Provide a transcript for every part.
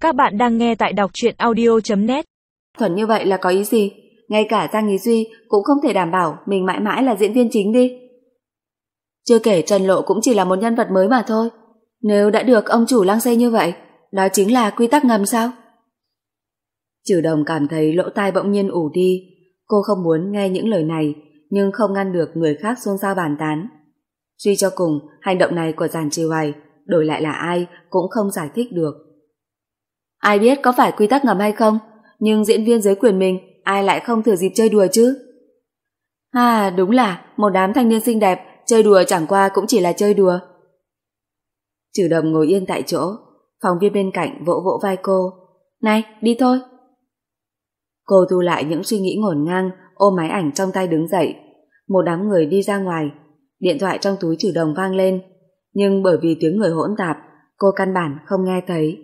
Các bạn đang nghe tại đọc truyện audio.net. Thuần như vậy là có ý gì? Ngay cả Giang Ý Duy cũng không thể đảm bảo mình mãi mãi là diễn viên chính đi. Chưa kể Trần Lộ cũng chỉ là một nhân vật mới mà thôi. Nếu đã được ông chủ Lăng Xê như vậy, đó chính là quy tắc ngầm sao? Trừ Đồng cảm thấy lỗ tai bỗng nhiên ù đi. Cô không muốn nghe những lời này, nhưng không ngăn được người khác xôn xao bàn tán. Suy cho cùng, hành động này của Giản Trì Hoài đổi lại là ai cũng không giải thích được. Ai biết có phải quy tắc ngầm hay không, nhưng diễn viên dưới quyền mình ai lại không thừa dịp chơi đùa chứ? Đúng là một đám thanh niên xinh đẹp, chơi đùa chẳng qua cũng chỉ là chơi đùa. Trừ Đồng ngồi yên tại chỗ, phóng viên bên cạnh vỗ vỗ vai cô. Này, đi thôi. Cô thu lại những suy nghĩ ngổn ngang, ôm máy ảnh trong tay đứng dậy. Một đám người đi ra ngoài, điện thoại trong túi Trừ Đồng vang lên, nhưng bởi vì tiếng người hỗn tạp, cô căn bản không nghe thấy.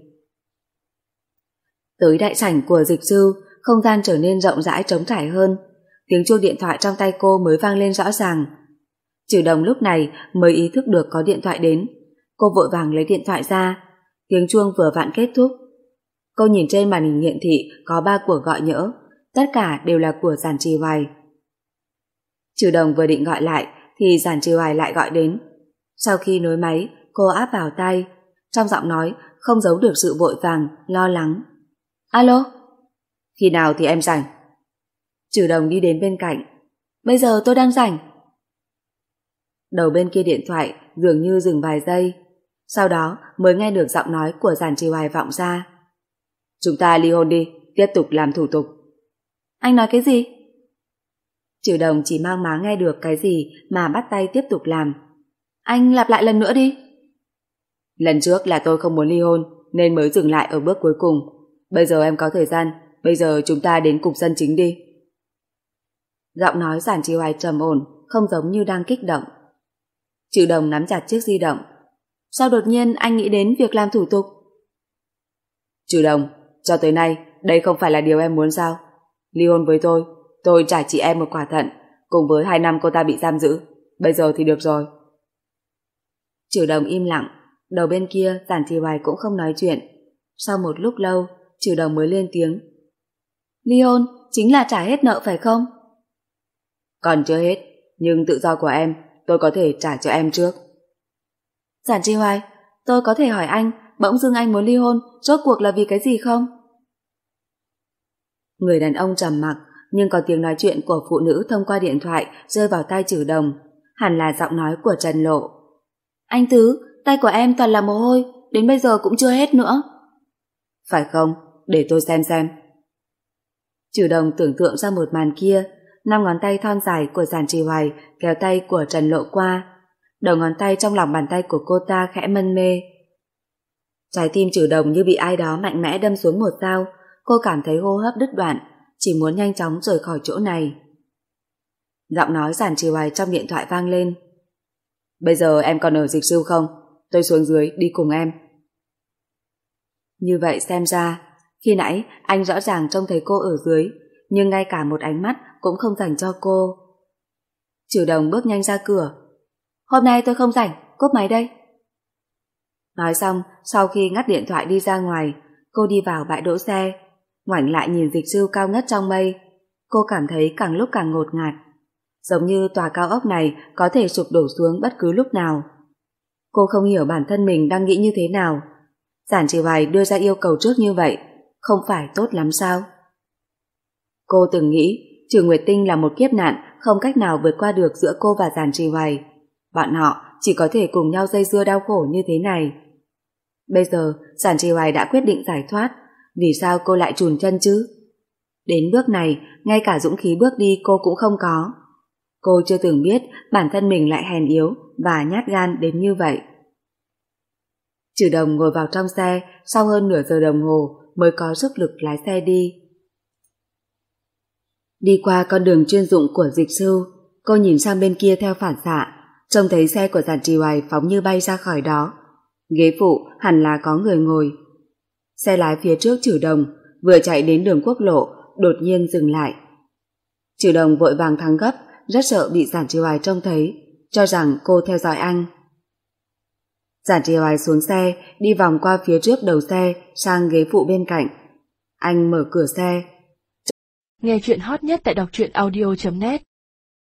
Tới đại sảnh của dịch sư, không gian trở nên rộng rãi trống trải hơn. Tiếng chuông điện thoại trong tay cô mới vang lên rõ ràng. Trừ Đồng lúc này mới ý thức được có điện thoại đến. Cô vội vàng lấy điện thoại ra. Tiếng chuông vừa vặn kết thúc. Cô nhìn trên màn hình hiển thị có 3 cuộc gọi nhỡ, tất cả đều là của Giản Trì Hoài. Trừ Đồng vừa định gọi lại thì Giản Trì Hoài lại gọi đến. Sau khi nối máy, cô áp vào tai, trong giọng nói không giấu được sự vội vàng, lo lắng. Alo? Khi nào thì em rảnh? Trừ Đồng đi đến bên cạnh. Bây giờ tôi đang rảnh. Đầu bên kia điện thoại dường như dừng vài giây, sau đó mới nghe được giọng nói của Giản Trì Hoài vọng ra. Chúng ta ly hôn đi, tiếp tục làm thủ tục. Anh nói cái gì? Trừ Đồng chỉ mang má nghe được cái gì mà bắt tay tiếp tục làm. Anh lặp lại lần nữa đi. Lần trước là tôi không muốn ly hôn nên mới dừng lại ở bước cuối cùng. Bây giờ em có thời gian, bây giờ chúng ta đến cục dân chính đi. Giọng nói Giản Trì Hoài trầm ổn, không giống như đang kích động. Trừ Đồng nắm chặt chiếc di động. Sao đột nhiên anh nghĩ đến việc làm thủ tục? Trừ Đồng, cho tới nay đây không phải là điều em muốn sao? Ly hôn với tôi trả chị em một quả thận, cùng với 2 năm cô ta bị giam giữ. Bây giờ thì được rồi. Trừ Đồng im lặng, đầu bên kia Giản Trì Hoài cũng không nói chuyện. Sau một lúc lâu, Trừ Đồng mới lên tiếng. Ly hôn chính là trả hết nợ phải không? Còn chưa hết, nhưng tự do của em tôi có thể trả cho em trước. Giản Trì Hoài, tôi có thể hỏi anh, bỗng dưng anh muốn ly hôn rốt cuộc là vì cái gì không? Người đàn ông trầm mặc, nhưng có tiếng nói chuyện của phụ nữ thông qua điện thoại rơi vào tai Trừ Đồng, hẳn là giọng nói của Trần Lộ. Anh Tứ, tay của em toàn là mồ hôi, đến bây giờ cũng chưa hết nữa. Phải không? Để tôi xem. Trừ Đồng tưởng tượng ra một màn kia, 5 ngón tay thon dài của Giản Trì Hoài kéo tay của Trần Lộ qua, đầu ngón tay trong lòng bàn tay của cô ta khẽ mân mê. Trái tim Trừ Đồng như bị ai đó mạnh mẽ đâm xuống một dao, cô cảm thấy hô hấp đứt đoạn, chỉ muốn nhanh chóng rời khỏi chỗ này. Giọng nói Giản Trì Hoài trong điện thoại vang lên. Bây giờ em còn ở dịch sư không? Tôi xuống dưới đi cùng em. Như vậy xem ra, khi nãy anh rõ ràng trông thấy cô ở dưới, nhưng ngay cả một ánh mắt cũng không dành cho cô. Trừ Đồng bước nhanh ra cửa. Hôm nay tôi không rảnh, cúp máy đây. Nói xong, sau khi ngắt điện thoại đi ra ngoài, cô đi vào bãi đỗ xe, ngoảnh lại nhìn dịch sư cao ngất trong mây. Cô cảm thấy càng lúc càng ngột ngạt, giống như tòa cao ốc này có thể sụp đổ xuống bất cứ lúc nào. Cô không hiểu bản thân mình đang nghĩ như thế nào. Giản Trì Hoài đưa ra yêu cầu trước như vậy, không phải tốt lắm sao? Cô từng nghĩ Trừ Nguyệt Tinh là một kiếp nạn không cách nào vượt qua được giữa cô và Giản Trì Hoài. Bọn họ chỉ có thể cùng nhau dây dưa đau khổ như thế này. Bây giờ Giản Trì Hoài đã quyết định giải thoát, vì sao cô lại chùn chân chứ? Đến bước này, ngay cả dũng khí bước đi cô cũng không có. Cô chưa từng biết bản thân mình lại hèn yếu và nhát gan đến như vậy. Trừ Đồng ngồi vào trong xe sau hơn nửa giờ đồng hồ mới có sức lực lái xe đi. Đi qua con đường chuyên dụng của dịch sư, cô nhìn sang bên kia theo phản xạ, trông thấy xe của Giản Trì Hoài phóng như bay ra khỏi đó. Ghế phụ hẳn là có người ngồi. Xe lái phía trước Trừ Đồng vừa chạy đến đường quốc lộ, đột nhiên dừng lại. Trừ Đồng vội vàng thắng gấp, rất sợ bị Giản Trì Hoài trông thấy, cho rằng cô theo dõi anh. Giản Trì Hoài xuống xe, đi vòng qua phía trước đầu xe sang ghế phụ bên cạnh. Anh mở cửa xe. Nghe chuyện hot nhất tại đọc truyện audio.net